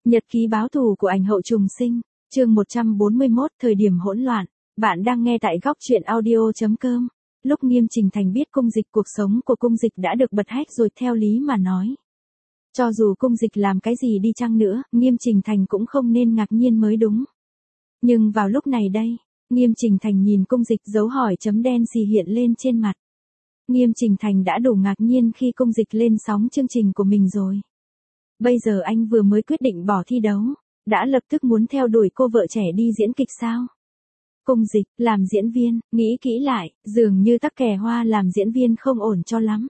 Nhật ký báo thù của ảnh hậu trùng sinh, chương 141, thời điểm hỗn loạn. Bạn đang nghe tại góc truyện audio.com. Lúc Nghiêm Trình Thành biết cung dịch, cuộc sống của cung dịch đã được bật hách rồi, theo lý mà nói. Cho dù cung dịch làm cái gì đi chăng nữa, Nghiêm Trình Thành cũng không nên ngạc nhiên mới đúng. Nhưng vào lúc này đây, Nghiêm Trình Thành nhìn cung dịch, dấu hỏi chấm đen xì hiện lên trên mặt. Nghiêm Trình Thành đã đủ ngạc nhiên khi cung dịch lên sóng chương trình của mình rồi. Bây giờ anh vừa mới quyết định bỏ thi đấu, đã lập tức muốn theo đuổi cô vợ trẻ đi diễn kịch sao? Cung dịch, làm diễn viên, nghĩ kỹ lại, dường như tắc kè hoa làm diễn viên không ổn cho lắm.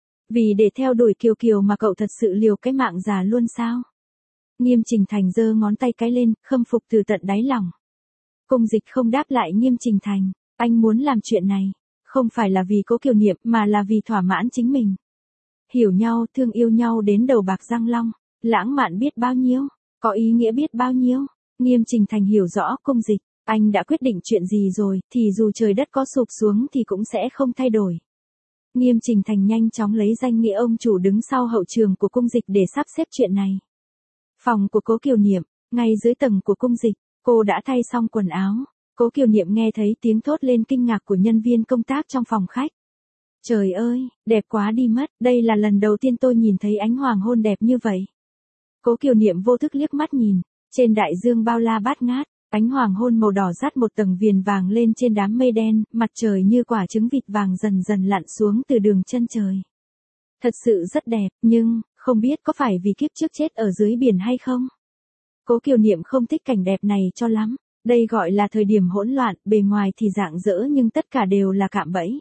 Vì để theo đuổi Kiều Kiều mà cậu thật sự liều cái mạng già luôn sao? Nghiêm Trình Thành giơ ngón tay cái lên, khâm phục từ tận đáy lòng. Cung dịch không đáp lại Nghiêm Trình Thành, anh muốn làm chuyện này, không phải là vì Cố Kiều Niệm mà là vì thỏa mãn chính mình. Hiểu nhau, thương yêu nhau đến đầu bạc răng long, lãng mạn biết bao nhiêu, có ý nghĩa biết bao nhiêu. Nghiêm Trình Thành hiểu rõ cung dịch, anh đã quyết định chuyện gì rồi, thì dù trời đất có sụp xuống thì cũng sẽ không thay đổi. Nghiêm Trình Thành nhanh chóng lấy danh nghĩa ông chủ đứng sau hậu trường của cung dịch để sắp xếp chuyện này. Phòng của Cố Kiều Niệm, ngay dưới tầng của cung dịch, cô đã thay xong quần áo. Cố Kiều Niệm nghe thấy tiếng thốt lên kinh ngạc của nhân viên công tác trong phòng khách. Trời ơi, đẹp quá đi mất, đây là lần đầu tiên tôi nhìn thấy ánh hoàng hôn đẹp như vậy. Cố Kiều Niệm vô thức liếc mắt nhìn, trên đại dương bao la bát ngát, ánh hoàng hôn màu đỏ dát một tầng viền vàng lên trên đám mây đen, mặt trời như quả trứng vịt vàng dần dần lặn xuống từ đường chân trời. Thật sự rất đẹp, nhưng, không biết có phải vì kiếp trước chết ở dưới biển hay không? Cố Kiều Niệm không thích cảnh đẹp này cho lắm, đây gọi là thời điểm hỗn loạn, bề ngoài thì rạng rỡ nhưng tất cả đều là cạm bẫy.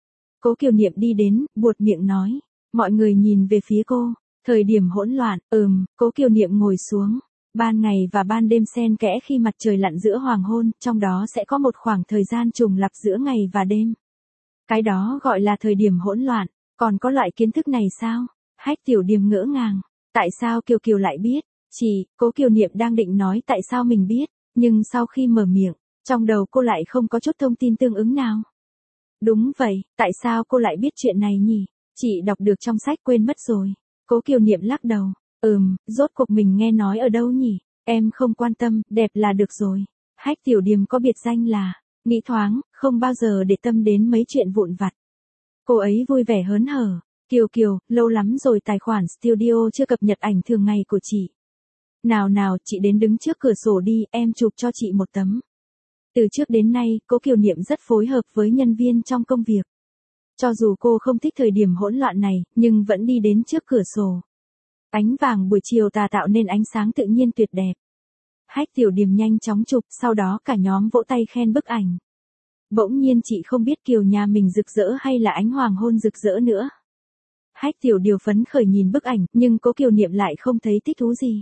Cố Kiều Niệm đi đến, buột miệng nói, mọi người nhìn về phía cô, thời điểm hỗn loạn, Cố Kiều Niệm ngồi xuống, ban ngày và ban đêm xen kẽ khi mặt trời lặn giữa hoàng hôn, trong đó sẽ có một khoảng thời gian trùng lặp giữa ngày và đêm. Cái đó gọi là thời điểm hỗn loạn, còn có loại kiến thức này sao? Hách Tiểu Điềm ngỡ ngàng, tại sao Kiều Kiều lại biết? Cố Kiều Niệm đang định nói tại sao mình biết, nhưng sau khi mở miệng, trong đầu cô lại không có chút thông tin tương ứng nào. Đúng vậy, tại sao cô lại biết chuyện này nhỉ? Chị đọc được trong sách quên mất rồi. Cố Kiều Niệm lắc đầu. Rốt cuộc mình nghe nói ở đâu nhỉ? Em không quan tâm, đẹp là được rồi. Hách Tiểu Điềm có biệt danh là, nghĩ thoáng, không bao giờ để tâm đến mấy chuyện vụn vặt. Cô ấy vui vẻ hớn hở. Kiều Kiều, lâu lắm rồi tài khoản studio chưa cập nhật ảnh thường ngày của chị. Nào, chị đến đứng trước cửa sổ đi, em chụp cho chị một tấm. Từ trước đến nay, Cố Kiều Niệm rất phối hợp với nhân viên trong công việc. Cho dù cô không thích thời điểm hỗn loạn này, nhưng vẫn đi đến trước cửa sổ. Ánh vàng buổi chiều tà tạo nên ánh sáng tự nhiên tuyệt đẹp. Hách Tiểu Điềm nhanh chóng chụp, sau đó cả nhóm vỗ tay khen bức ảnh. Bỗng nhiên chị không biết Kiều nhà mình rực rỡ hay là ánh hoàng hôn rực rỡ nữa. Hách Tiểu Điềm phấn khởi nhìn bức ảnh, nhưng Cố Kiều Niệm lại không thấy thích thú gì.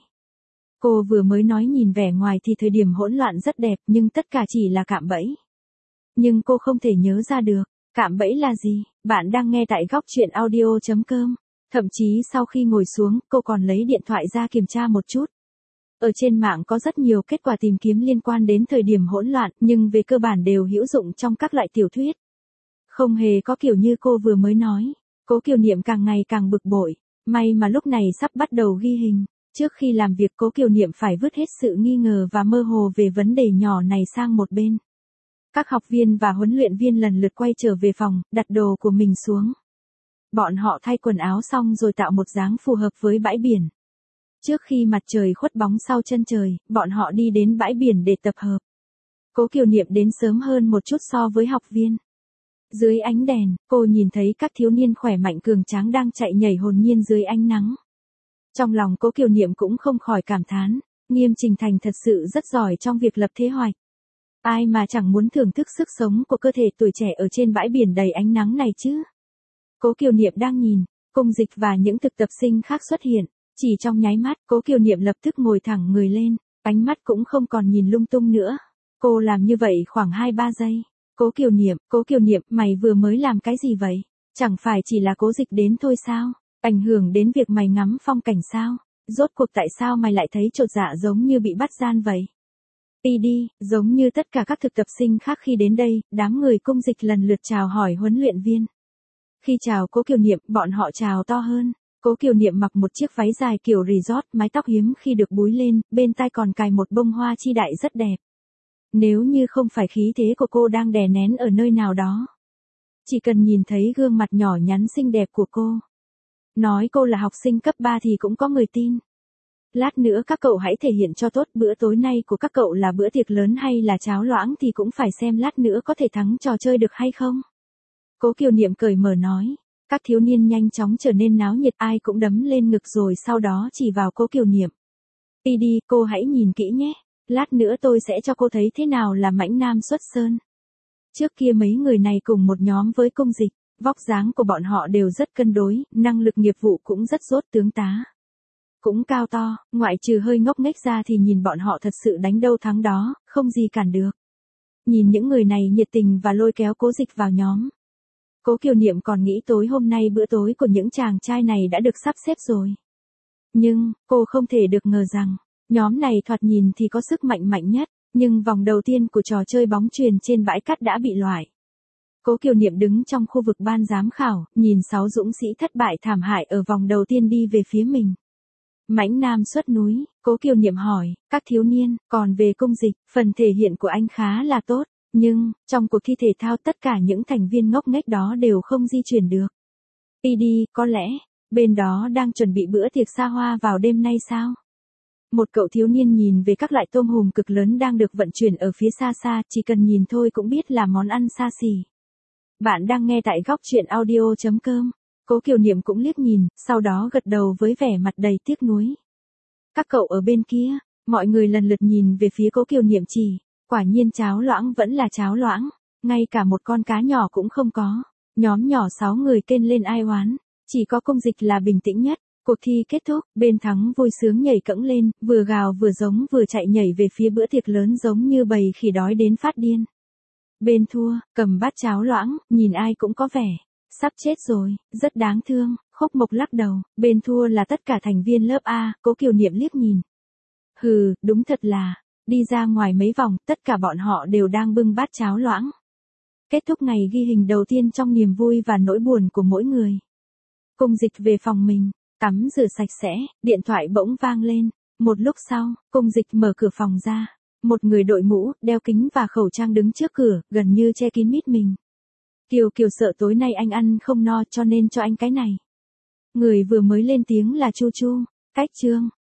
Cô vừa mới nói nhìn vẻ ngoài thì thời điểm hỗn loạn rất đẹp, nhưng tất cả chỉ là cạm bẫy. Nhưng cô không thể nhớ ra được, cạm bẫy là gì? Bạn đang nghe tại góc truyện audio.com. Thậm chí sau khi ngồi xuống, cô còn lấy điện thoại ra kiểm tra một chút. Ở trên mạng có rất nhiều kết quả tìm kiếm liên quan đến thời điểm hỗn loạn, nhưng về cơ bản đều hữu dụng trong các loại tiểu thuyết. Không hề có kiểu như cô vừa mới nói. Cố Kiều Niệm càng ngày càng bực bội. May mà lúc này sắp bắt đầu ghi hình. Trước khi làm việc, Cố Kiều Niệm phải vứt hết sự nghi ngờ và mơ hồ về vấn đề nhỏ này sang một bên. Các học viên và huấn luyện viên lần lượt quay trở về phòng, đặt đồ của mình xuống. Bọn họ thay quần áo xong rồi tạo một dáng phù hợp với bãi biển. Trước khi mặt trời khuất bóng sau chân trời, bọn họ đi đến bãi biển để tập hợp. Cố Kiều Niệm đến sớm hơn một chút so với học viên. Dưới ánh đèn, cô nhìn thấy các thiếu niên khỏe mạnh cường tráng đang chạy nhảy hồn nhiên dưới ánh nắng. Trong lòng Cố Kiều Niệm cũng không khỏi cảm thán, Nghiêm Trình Thành thật sự rất giỏi trong việc lập kế hoạch. Ai mà chẳng muốn thưởng thức sức sống của cơ thể tuổi trẻ ở trên bãi biển đầy ánh nắng này chứ. Cố Kiều Niệm đang nhìn, cung dịch và những thực tập sinh khác xuất hiện. Chỉ trong nháy mắt, Cố Kiều Niệm lập tức ngồi thẳng người lên, ánh mắt cũng không còn nhìn lung tung nữa. Cô làm như vậy khoảng 2-3 giây. Cố Kiều Niệm, mày vừa mới làm cái gì vậy? Chẳng phải chỉ là Cố dịch đến thôi sao? Ảnh hưởng đến việc mày ngắm phong cảnh sao? Rốt cuộc tại sao mày lại thấy chột dạ giống như bị bắt gian vậy? Đi, giống như tất cả các thực tập sinh khác khi đến đây, đám người cung dịch lần lượt chào hỏi huấn luyện viên. Khi chào Cố Kiều Niệm, bọn họ chào to hơn. Cố Kiều Niệm mặc một chiếc váy dài kiểu resort, mái tóc hiếm khi được búi lên, bên tai còn cài một bông hoa chi đại rất đẹp. Nếu như không phải khí thế của cô đang đè nén ở nơi nào đó, chỉ cần nhìn thấy gương mặt nhỏ nhắn xinh đẹp của cô, nói cô là học sinh cấp 3 thì cũng có người tin. Lát nữa các cậu hãy thể hiện cho tốt, bữa tối nay của các cậu là bữa tiệc lớn hay là cháo loãng thì cũng phải xem lát nữa có thể thắng trò chơi được hay không. Cố Kiều Niệm cởi mở nói. Các thiếu niên nhanh chóng trở nên náo nhiệt, ai cũng đấm lên ngực rồi sau đó chỉ vào Cố Kiều Niệm. Đi đi, cô hãy nhìn kỹ nhé. Lát nữa tôi sẽ cho cô thấy thế nào là mãnh nam xuất sơn. Trước kia mấy người này cùng một nhóm với Cung Dịch, vóc dáng của bọn họ đều rất cân đối, năng lực nghiệp vụ cũng rất dốt, tướng tá cũng cao to, ngoại trừ hơi ngốc nghếch ra thì nhìn bọn họ thật sự đánh đâu thắng đó, không gì cản được. Nhìn những người này nhiệt tình và lôi kéo Cố Dịch vào nhóm. Cố Kiều Niệm còn nghĩ tối hôm nay bữa tối của những chàng trai này đã được sắp xếp rồi. Nhưng, cô không thể được ngờ rằng, nhóm này thoạt nhìn thì có sức mạnh mạnh nhất, nhưng vòng đầu tiên của trò chơi bóng chuyền trên bãi cát đã bị loại. Cố Kiều Niệm đứng trong khu vực ban giám khảo, nhìn 6 dũng sĩ thất bại thảm hại ở vòng đầu tiên đi về phía mình. Mãnh nam xuất núi, Cố Kiều Niệm hỏi, các thiếu niên, còn về Cung Dịch, phần thể hiện của anh khá là tốt. Nhưng, trong cuộc thi thể thao tất cả những thành viên ngốc nghếch đó đều không di chuyển được. Đi đi, có lẽ, bên đó đang chuẩn bị bữa tiệc xa hoa vào đêm nay sao? Một cậu thiếu niên nhìn về các loại tôm hùm cực lớn đang được vận chuyển ở phía xa xa, chỉ cần nhìn thôi cũng biết là món ăn xa xỉ. Bạn đang nghe tại góc truyện audio.com. Cố Kiều Niệm cũng liếc nhìn, sau đó gật đầu với vẻ mặt đầy tiếc nuối. Các cậu ở bên kia, mọi người lần lượt nhìn về phía Cố Kiều Niệm chỉ. Quả nhiên cháo loãng vẫn là cháo loãng, ngay cả một con cá nhỏ cũng không có. Nhóm nhỏ 6 người kêu lên ai oán, chỉ có Cung Dịch là bình tĩnh nhất. Cuộc thi kết thúc, bên thắng vui sướng nhảy cẫng lên, vừa gào vừa giống vừa chạy nhảy về phía bữa tiệc lớn giống như bầy khỉ đói đến phát điên. Bên thua, cầm bát cháo loãng, nhìn ai cũng có vẻ sắp chết rồi, rất đáng thương. Khúc Mộc lắc đầu, bên thua là tất cả thành viên lớp A. Cố Kiều Niệm liếc nhìn. Hừ, đúng thật là. Đi ra ngoài mấy vòng, tất cả bọn họ đều đang bưng bát cháo loãng. Kết thúc ngày ghi hình đầu tiên trong niềm vui và nỗi buồn của mỗi người. Cung Dịch về phòng mình, tắm rửa sạch sẽ, điện thoại bỗng vang lên. Một lúc sau, Cung Dịch mở cửa phòng ra. Một người đội mũ, đeo kính và khẩu trang đứng trước cửa, gần như che kín mít mình. Kiều Kiều sợ tối nay anh ăn không no cho nên cho anh cái này. Người vừa mới lên tiếng là Chu Chu. Cách Trương.